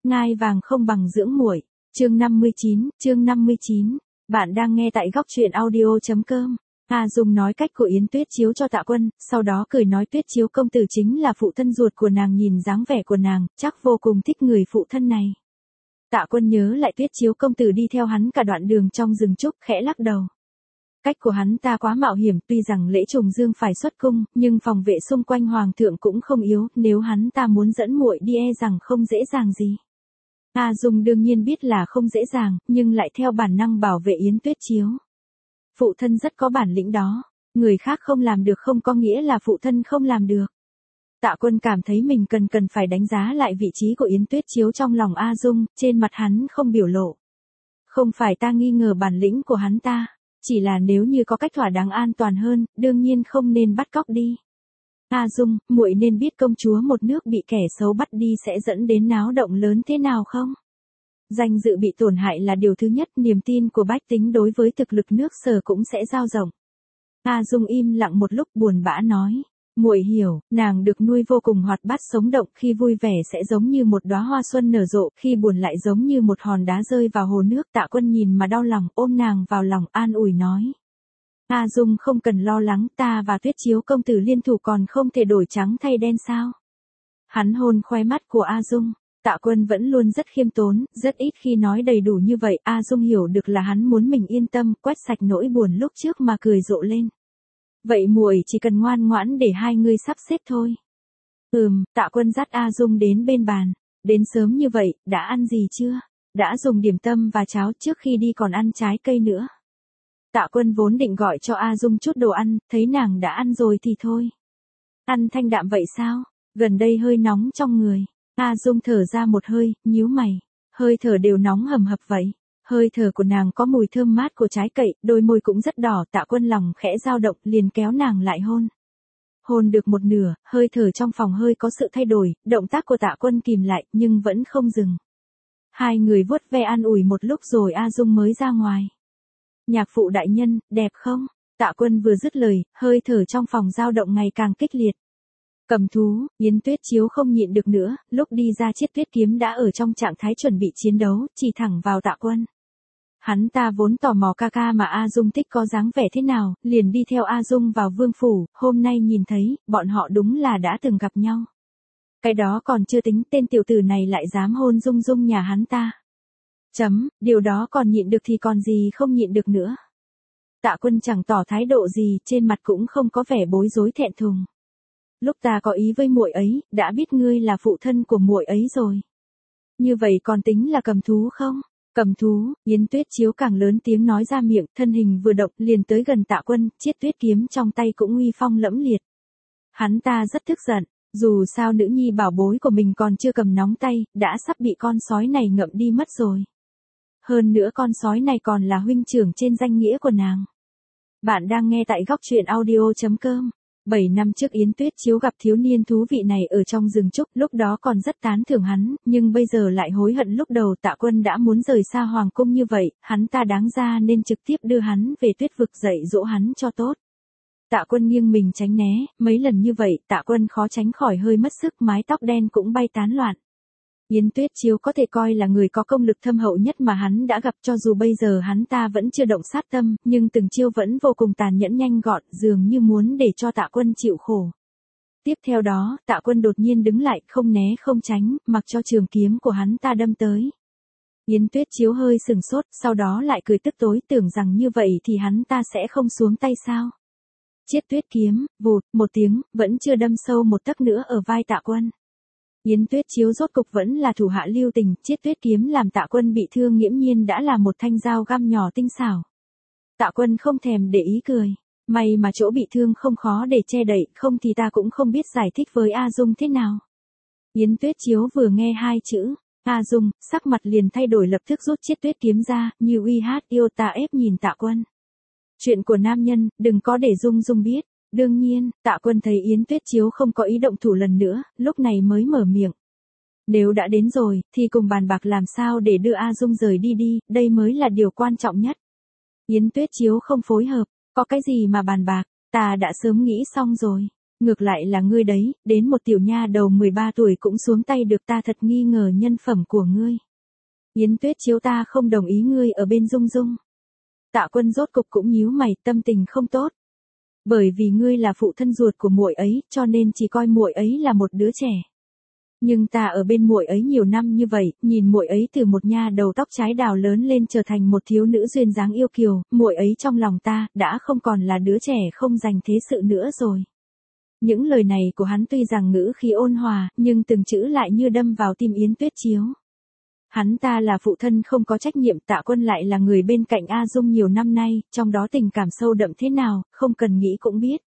Ngai vàng không bằng dưỡng muội. Chương 59. Bạn đang nghe tại góc truyện audio.com. A Dung nói cách của Yến Tuyết Chiếu cho Tạ Quân, sau đó cười nói Tuyết Chiếu công tử chính là phụ thân ruột của nàng, nhìn dáng vẻ của nàng, chắc vô cùng thích người phụ thân này. Tạ Quân nhớ lại Tuyết Chiếu công tử đi theo hắn cả đoạn đường trong rừng trúc, khẽ lắc đầu. Cách của hắn ta quá mạo hiểm, tuy rằng Lễ Trùng Dương phải xuất cung, nhưng phòng vệ xung quanh hoàng thượng cũng không yếu, nếu hắn ta muốn dẫn muội đi e rằng không dễ dàng gì. A Dung đương nhiên biết là không dễ dàng, nhưng lại theo bản năng bảo vệ Yến Tuyết Chiếu. Phụ thân rất có bản lĩnh đó, người khác không làm được không có nghĩa là phụ thân không làm được. Tạ Quân cảm thấy mình cần phải đánh giá lại vị trí của Yến Tuyết Chiếu trong lòng A Dung, trên mặt hắn không biểu lộ. Không phải ta nghi ngờ bản lĩnh của hắn ta, chỉ là nếu như có cách thỏa đáng an toàn hơn, đương nhiên không nên bắt cóc đi. A Dung, muội nên biết công chúa một nước bị kẻ xấu bắt đi sẽ dẫn đến náo động lớn thế nào không? Danh dự bị tổn hại là điều thứ nhất, niềm tin của bách tính đối với thực lực nước Sở cũng sẽ dao động. A Dung im lặng một lúc buồn bã nói, muội hiểu, nàng được nuôi vô cùng hoạt bát sống động, khi vui vẻ sẽ giống như một đóa hoa xuân nở rộ, khi buồn lại giống như một hòn đá rơi vào hồ nước. Tạ Quân nhìn mà đau lòng, ôm nàng vào lòng an ủi nói. A Dung không cần lo lắng, ta và Tuyết Chiếu công tử liên thủ còn không thể đổi trắng thay đen sao? Hắn hôn khóe mắt của A Dung. Tạ Quân vẫn luôn rất khiêm tốn, rất ít khi nói đầy đủ như vậy. A Dung hiểu được là hắn muốn mình yên tâm, quét sạch nỗi buồn lúc trước mà cười rộ lên. Vậy muội chỉ cần ngoan ngoãn để hai người sắp xếp thôi. Tạ Quân dắt A Dung đến bên bàn. Đến sớm như vậy, đã ăn gì chưa? Đã dùng điểm tâm và cháo, trước khi đi còn ăn trái cây nữa. Tạ Quân vốn định gọi cho A Dung chút đồ ăn, thấy nàng đã ăn rồi thì thôi. Ăn thanh đạm vậy sao? Gần đây hơi nóng trong người. A Dung thở ra một hơi, nhíu mày. Hơi thở đều nóng hầm hập vậy. Hơi thở của nàng có mùi thơm mát của trái cây, đôi môi cũng rất đỏ. Tạ Quân lòng khẽ dao động, liền kéo nàng lại hôn. Hôn được một nửa, hơi thở trong phòng hơi có sự thay đổi, động tác của Tạ Quân kìm lại, nhưng vẫn không dừng. Hai người vuốt ve an ủi một lúc rồi A Dung mới ra ngoài. Nhạc phụ đại nhân, đẹp không? Tạ Quân vừa dứt lời, hơi thở trong phòng dao động ngày càng kích liệt. Cầm thú, Yến Tuyết Chiếu không nhịn được nữa, lúc đi ra chiếc tuyết kiếm đã ở trong trạng thái chuẩn bị chiến đấu, chỉ thẳng vào Tạ Quân. Hắn ta vốn tò mò ca ca mà A Dung thích có dáng vẻ thế nào, liền đi theo A Dung vào vương phủ, hôm nay nhìn thấy, bọn họ đúng là đã từng gặp nhau. Cái đó còn chưa tính, tên tiểu tử này lại dám hôn Dung Dung nhà hắn ta. Điều đó còn nhịn được thì còn gì không nhịn được nữa. Tạ Quân chẳng tỏ thái độ gì, trên mặt cũng không có vẻ bối rối thẹn thùng. Lúc ta có ý với muội ấy, đã biết ngươi là phụ thân của muội ấy rồi. Như vậy còn tính là cầm thú không? Cầm thú, Yến Tuyết Chiếu càng lớn tiếng nói ra miệng, thân hình vừa động liền tới gần Tạ Quân, chiếc tuyết kiếm trong tay cũng uy phong lẫm liệt. Hắn ta rất tức giận, dù sao nữ nhi bảo bối của mình còn chưa cầm nóng tay, đã sắp bị con sói này ngậm đi mất rồi. Hơn nữa con sói này còn là huynh trưởng trên danh nghĩa của nàng. Bạn đang nghe tại góc truyện audio.com. 7 năm trước Yến Tuyết Chiếu gặp thiếu niên thú vị này ở trong rừng trúc, lúc đó còn rất tán thưởng hắn, nhưng bây giờ lại hối hận lúc đầu Tạ Quân đã muốn rời xa hoàng cung như vậy, hắn ta đáng ra nên trực tiếp đưa hắn về tuyết vực dạy dỗ hắn cho tốt. Tạ Quân nghiêng mình tránh né, mấy lần như vậy Tạ Quân khó tránh khỏi hơi mất sức, mái tóc đen cũng bay tán loạn. Yến Tuyết Chiếu có thể coi là người có công lực thâm hậu nhất mà hắn đã gặp, cho dù bây giờ hắn ta vẫn chưa động sát tâm, nhưng từng chiêu vẫn vô cùng tàn nhẫn nhanh gọn, dường như muốn để cho Tạ Quân chịu khổ. Tiếp theo đó, Tạ Quân đột nhiên đứng lại, không né không tránh, mặc cho trường kiếm của hắn ta đâm tới. Yến Tuyết Chiếu hơi sừng sốt, sau đó lại cười tức tối, tưởng rằng như vậy thì hắn ta sẽ không xuống tay sao. Chiếc tuyết kiếm, vụt, một tiếng, vẫn chưa đâm sâu một tấc nữa ở vai Tạ Quân. Yến Tuyết Chiếu rốt cục vẫn là thủ hạ lưu tình, chiếc tuyết kiếm làm Tạ Quân bị thương nghiễm nhiên đã là một thanh dao găm nhỏ tinh xảo. Tạ Quân không thèm để ý cười, may mà chỗ bị thương không khó để che đậy, không thì ta cũng không biết giải thích với A Dung thế nào. Yến Tuyết Chiếu vừa nghe hai chữ A Dung, sắc mặt liền thay đổi, lập tức rút chiếc tuyết kiếm ra, như uy hát yêu ta ép nhìn Tạ Quân. Chuyện của nam nhân, đừng có để Dung Dung biết. Đương nhiên, Tạ Quân thấy Yến Tuyết Chiếu không có ý động thủ lần nữa, lúc này mới mở miệng. Nếu đã đến rồi, thì cùng bàn bạc làm sao để đưa A Dung rời đi đi, đây mới là điều quan trọng nhất. Yến Tuyết Chiếu không phối hợp, có cái gì mà bàn bạc, ta đã sớm nghĩ xong rồi. Ngược lại là ngươi đấy, đến một tiểu nha đầu 13 tuổi cũng xuống tay được, ta thật nghi ngờ nhân phẩm của ngươi. Yến Tuyết Chiếu, ta không đồng ý ngươi ở bên Dung Dung. Tạ Quân rốt cục cũng nhíu mày, tâm tình không tốt. Bởi vì ngươi là phụ thân ruột của muội ấy, cho nên chỉ coi muội ấy là một đứa trẻ. Nhưng ta ở bên muội ấy nhiều năm như vậy, nhìn muội ấy từ một nha đầu tóc trái đào lớn lên trở thành một thiếu nữ duyên dáng yêu kiều, muội ấy trong lòng ta đã không còn là đứa trẻ không dành thế sự nữa rồi. Những lời này của hắn tuy rằng ngữ khí ôn hòa, nhưng từng chữ lại như đâm vào tim Yến Tuyết Chiếu. Hắn ta là phụ thân không có trách nhiệm, Tạ Quân lại là người bên cạnh A Dung nhiều năm nay, trong đó tình cảm sâu đậm thế nào, không cần nghĩ cũng biết.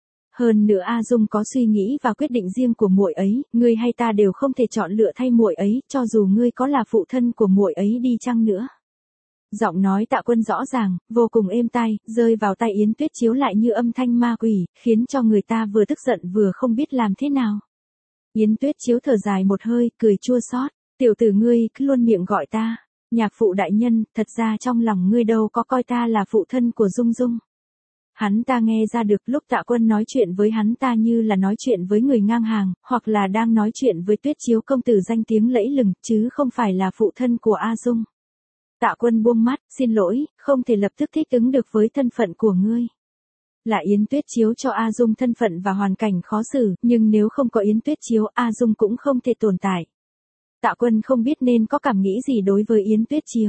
Hơn nữa A Dung có suy nghĩ và quyết định riêng của muội ấy, ngươi hay ta đều không thể chọn lựa thay muội ấy, cho dù ngươi có là phụ thân của muội ấy đi chăng nữa. Giọng nói Tạ Quân rõ ràng, vô cùng êm tai, rơi vào tai Yến Tuyết Chiếu lại như âm thanh ma quỷ, khiến cho người ta vừa tức giận vừa không biết làm thế nào. Yến Tuyết Chiếu thở dài một hơi, cười chua xót. Tiểu tử ngươi cứ luôn miệng gọi ta nhạc phụ đại nhân, thật ra trong lòng ngươi đâu có coi ta là phụ thân của Dung Dung. Hắn ta nghe ra được lúc Tạ Quân nói chuyện với hắn ta như là nói chuyện với người ngang hàng, hoặc là đang nói chuyện với Tuyết Chiếu công tử danh tiếng lẫy lừng, chứ không phải là phụ thân của A Dung. Tạ Quân buông mắt, xin lỗi, không thể lập tức thích ứng được với thân phận của ngươi. Là Yến Tuyết Chiếu cho A Dung thân phận và hoàn cảnh khó xử, nhưng nếu không có Yến Tuyết Chiếu, A Dung cũng không thể tồn tại. Tạ Quân không biết nên có cảm nghĩ gì đối với Yến Tuyết Chiếu.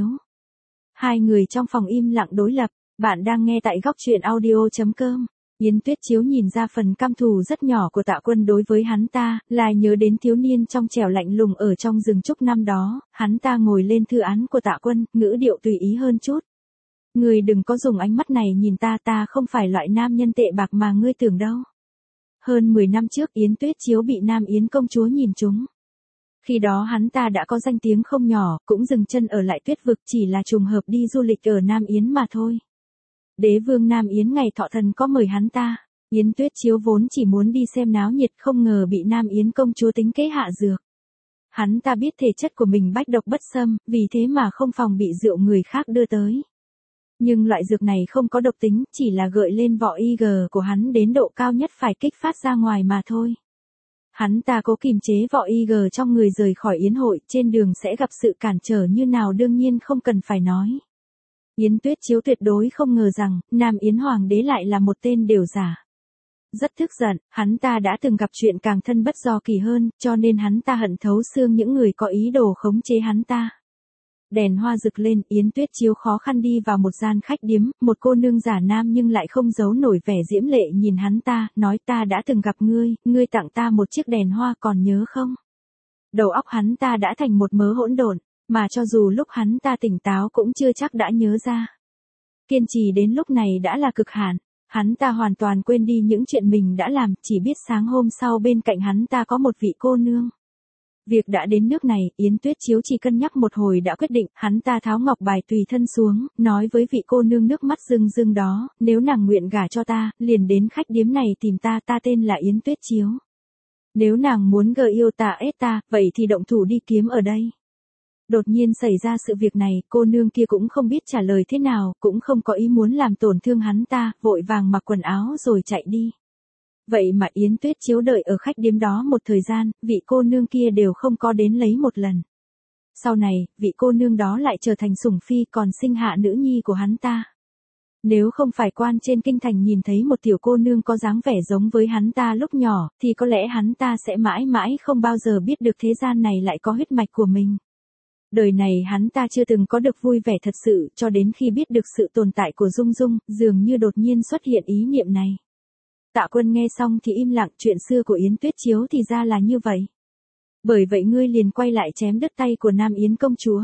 Hai người trong phòng im lặng đối lập, bạn đang nghe tại góc truyện audio.com. Yến Tuyết Chiếu nhìn ra phần căm thù rất nhỏ của Tạ Quân đối với hắn ta, lại nhớ đến thiếu niên trong trẻo lạnh lùng ở trong rừng trúc năm đó, hắn ta ngồi lên thư án của Tạ Quân, ngữ điệu tùy ý hơn chút. Ngươi đừng có dùng ánh mắt này nhìn ta, ta không phải loại nam nhân tệ bạc mà ngươi tưởng đâu. Hơn 10 năm trước Yến Tuyết Chiếu bị Nam Yến công chúa nhìn trúng. Khi đó hắn ta đã có danh tiếng không nhỏ, cũng dừng chân ở lại Tuyết vực, chỉ là trùng hợp đi du lịch ở Nam Yến mà thôi. Đế vương Nam Yến ngày thọ thần có mời hắn ta. Yến Tuyết Chiếu vốn chỉ muốn đi xem náo nhiệt, không ngờ bị Nam Yến công chúa tính kế hạ dược. Hắn ta biết thể chất của mình bách độc bất xâm, vì thế mà không phòng bị rượu người khác đưa tới. Nhưng loại dược này không có độc tính, chỉ là gợi lên vỏ IG của hắn đến độ cao nhất phải kích phát ra ngoài mà thôi. Hắn ta cố kiềm chế vỏ IG trong người rời khỏi yến hội, trên đường sẽ gặp sự cản trở như nào đương nhiên không cần phải nói. Yến Tuyết Chiếu tuyệt đối không ngờ rằng, Nam Yến Hoàng đế lại là một tên đều giả. Rất tức giận, hắn ta đã từng gặp chuyện càng thân bất do kỳ hơn, cho nên hắn ta hận thấu xương những người có ý đồ khống chế hắn ta. Đèn hoa rực lên, Yến Tuyết Chiếu khó khăn đi vào một gian khách điếm, một cô nương giả nam nhưng lại không giấu nổi vẻ diễm lệ nhìn hắn ta, nói ta đã từng gặp ngươi, ngươi tặng ta một chiếc đèn hoa còn nhớ không? Đầu óc hắn ta đã thành một mớ hỗn độn, mà cho dù lúc hắn ta tỉnh táo cũng chưa chắc đã nhớ ra. Kiên trì đến lúc này đã là cực hạn, hắn ta hoàn toàn quên đi những chuyện mình đã làm, chỉ biết sáng hôm sau bên cạnh hắn ta có một vị cô nương. Việc đã đến nước này, Yến Tuyết Chiếu chỉ cân nhắc một hồi đã quyết định, hắn ta tháo ngọc bài tùy thân xuống, nói với vị cô nương nước mắt rưng rưng đó, nếu nàng nguyện gả cho ta, liền đến khách điếm này tìm ta, ta tên là Yến Tuyết Chiếu. Nếu nàng muốn gợi yêu ta ép ta, vậy thì động thủ đi kiếm ở đây. Đột nhiên xảy ra sự việc này, cô nương kia cũng không biết trả lời thế nào, cũng không có ý muốn làm tổn thương hắn ta, vội vàng mặc quần áo rồi chạy đi. Vậy mà Yến Tuyết Chiếu đợi ở khách điếm đó một thời gian, vị cô nương kia đều không có đến lấy một lần. Sau này, vị cô nương đó lại trở thành sủng phi còn sinh hạ nữ nhi của hắn ta. Nếu không phải quan trên kinh thành nhìn thấy một tiểu cô nương có dáng vẻ giống với hắn ta lúc nhỏ, thì có lẽ hắn ta sẽ mãi mãi không bao giờ biết được thế gian này lại có huyết mạch của mình. Đời này hắn ta chưa từng có được vui vẻ thật sự, cho đến khi biết được sự tồn tại của Dung Dung, dường như đột nhiên xuất hiện ý niệm này. Tạ Quân nghe xong thì im lặng, chuyện xưa của Yến Tuyết Chiếu thì ra là như vậy. Bởi vậy ngươi liền quay lại chém đứt tay của Nam Yến công chúa.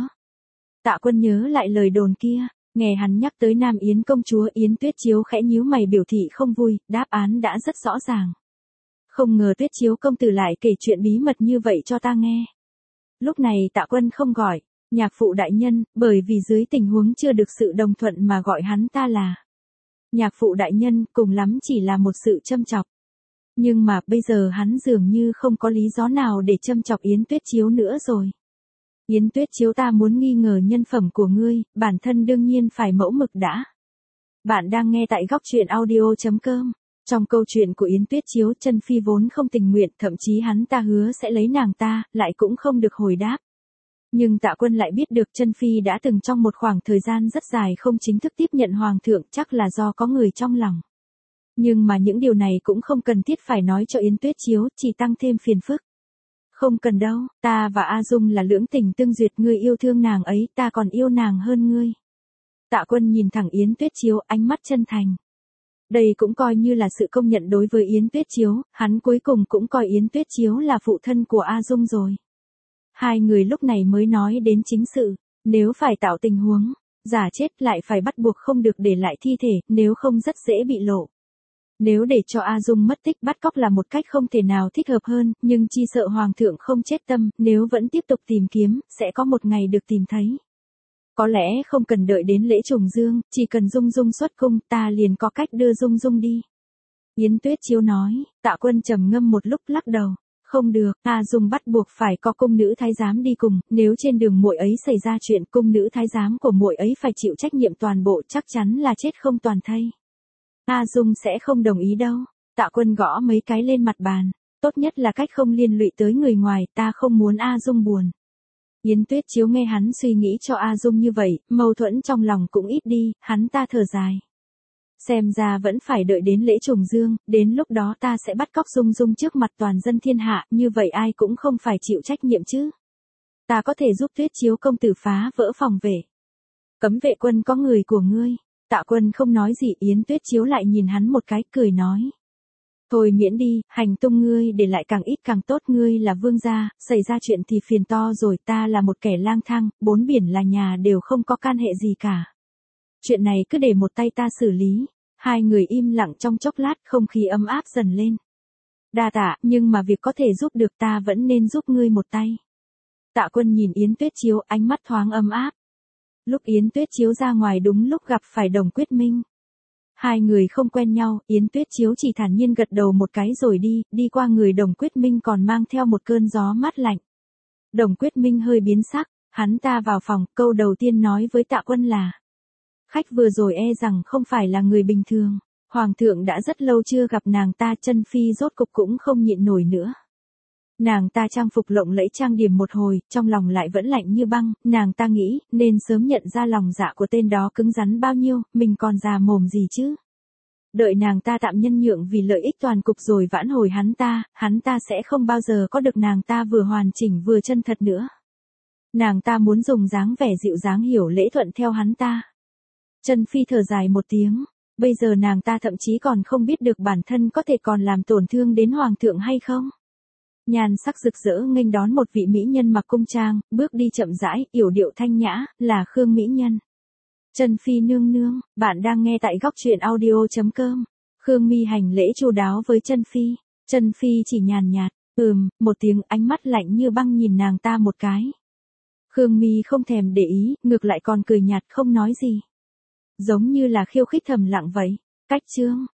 Tạ Quân nhớ lại lời đồn kia, nghe hắn nhắc tới Nam Yến công chúa, Yến Tuyết Chiếu khẽ nhíu mày biểu thị không vui, đáp án đã rất rõ ràng. Không ngờ Tuyết Chiếu công tử lại kể chuyện bí mật như vậy cho ta nghe. Lúc này Tạ Quân không gọi nhạc phụ đại nhân, bởi vì dưới tình huống chưa được sự đồng thuận mà gọi hắn ta là nhạc phụ đại nhân, cùng lắm chỉ là một sự châm chọc. Nhưng mà bây giờ hắn dường như không có lý do nào để châm chọc Yến Tuyết Chiếu nữa rồi. Yến Tuyết Chiếu, ta muốn nghi ngờ nhân phẩm của ngươi, bản thân đương nhiên phải mẫu mực đã. Bạn đang nghe tại góc truyện audio.com. Trong câu chuyện của Yến Tuyết Chiếu, Chân Phi vốn không tình nguyện, thậm chí hắn ta hứa sẽ lấy nàng ta, lại cũng không được hồi đáp. Nhưng Tạ Quân lại biết được Chân Phi đã từng trong một khoảng thời gian rất dài không chính thức tiếp nhận hoàng thượng, chắc là do có người trong lòng. Nhưng mà những điều này cũng không cần thiết phải nói cho Yến Tuyết Chiếu, chỉ tăng thêm phiền phức. Không cần đâu, ta và A Dung là lưỡng tình tương duyệt, ngươi yêu thương nàng ấy, ta còn yêu nàng hơn ngươi. Tạ Quân nhìn thẳng Yến Tuyết Chiếu, ánh mắt chân thành. Đây cũng coi như là sự công nhận đối với Yến Tuyết Chiếu, hắn cuối cùng cũng coi Yến Tuyết Chiếu là phụ thân của A Dung rồi. Hai người lúc này mới nói đến chính sự, nếu phải tạo tình huống, giả chết lại phải bắt buộc không được để lại thi thể, nếu không rất dễ bị lộ. Nếu để cho A Dung mất tích bắt cóc là một cách không thể nào thích hợp hơn, nhưng chi sợ Hoàng thượng không chết tâm, nếu vẫn tiếp tục tìm kiếm, sẽ có một ngày được tìm thấy. Có lẽ không cần đợi đến lễ trùng dương, chỉ cần Dung Dung xuất cung, ta liền có cách đưa Dung Dung đi. Yến Tuyết Chiếu nói, Tạ Quân trầm ngâm một lúc lắc đầu. Không được, A Dung bắt buộc phải có cung nữ thái giám đi cùng, nếu trên đường muội ấy xảy ra chuyện, cung nữ thái giám của muội ấy phải chịu trách nhiệm toàn bộ, chắc chắn là chết không toàn thây. A Dung sẽ không đồng ý đâu. Tạ Quân gõ mấy cái lên mặt bàn, tốt nhất là cách không liên lụy tới người ngoài, ta không muốn A Dung buồn. Yến Tuyết Chiếu nghe hắn suy nghĩ cho A Dung như vậy, mâu thuẫn trong lòng cũng ít đi, hắn ta thở dài. Xem ra vẫn phải đợi đến lễ trùng dương, đến lúc đó ta sẽ bắt cóc Dung Dung trước mặt toàn dân thiên hạ, như vậy ai cũng không phải chịu trách nhiệm chứ. Ta có thể giúp Tuyết Chiếu công tử phá vỡ phòng vệ. Cấm vệ quân có người của ngươi. Tạ Quân không nói gì, Yến Tuyết Chiếu lại nhìn hắn một cái, cười nói. Thôi miễn đi, hành tung ngươi để lại càng ít càng tốt, ngươi là vương gia, xảy ra chuyện thì phiền to rồi, ta là một kẻ lang thang, bốn biển là nhà đều không có can hệ gì cả. Chuyện này cứ để một tay ta xử lý. Hai người im lặng trong chốc lát, không khí ấm áp dần lên. Đa tạ, nhưng mà việc có thể giúp được ta vẫn nên giúp ngươi một tay. Tạ Quân nhìn Yến Tuyết Chiếu, ánh mắt thoáng ấm áp. Lúc Yến Tuyết Chiếu ra ngoài đúng lúc gặp phải Đồng Quyết Minh. Hai người không quen nhau, Yến Tuyết Chiếu chỉ thản nhiên gật đầu một cái rồi đi qua người Đồng Quyết Minh còn mang theo một cơn gió mát lạnh. Đồng Quyết Minh hơi biến sắc, hắn ta vào phòng, câu đầu tiên nói với Tạ Quân là. Khách vừa rồi e rằng không phải là người bình thường, Hoàng thượng đã rất lâu chưa gặp nàng ta, Chân Phi rốt cục cũng không nhịn nổi nữa. Nàng ta trang phục lộng lẫy trang điểm một hồi, trong lòng lại vẫn lạnh như băng, nàng ta nghĩ, nên sớm nhận ra lòng dạ của tên đó cứng rắn bao nhiêu, mình còn già mồm gì chứ. Đợi nàng ta tạm nhân nhượng vì lợi ích toàn cục rồi vãn hồi hắn ta sẽ không bao giờ có được nàng ta vừa hoàn chỉnh vừa chân thật nữa. Nàng ta muốn dùng dáng vẻ dịu dàng hiểu lễ thuận theo hắn ta. Chân Phi thở dài một tiếng, bây giờ nàng ta thậm chí còn không biết được bản thân có thể còn làm tổn thương đến Hoàng thượng hay không. Nhan sắc rực rỡ nghênh đón một vị mỹ nhân mặc cung trang, bước đi chậm rãi, yểu điệu thanh nhã, là Khương mỹ nhân. Chân Phi nương nương, bạn đang nghe tại góc truyện audio.com. Khương Mi hành lễ chu đáo với Chân Phi. Chân Phi chỉ nhàn nhạt, một tiếng, ánh mắt lạnh như băng nhìn nàng ta một cái. Khương Mi không thèm để ý, ngược lại còn cười nhạt không nói gì. Giống như là khiêu khích thầm lặng vậy. Cách chương.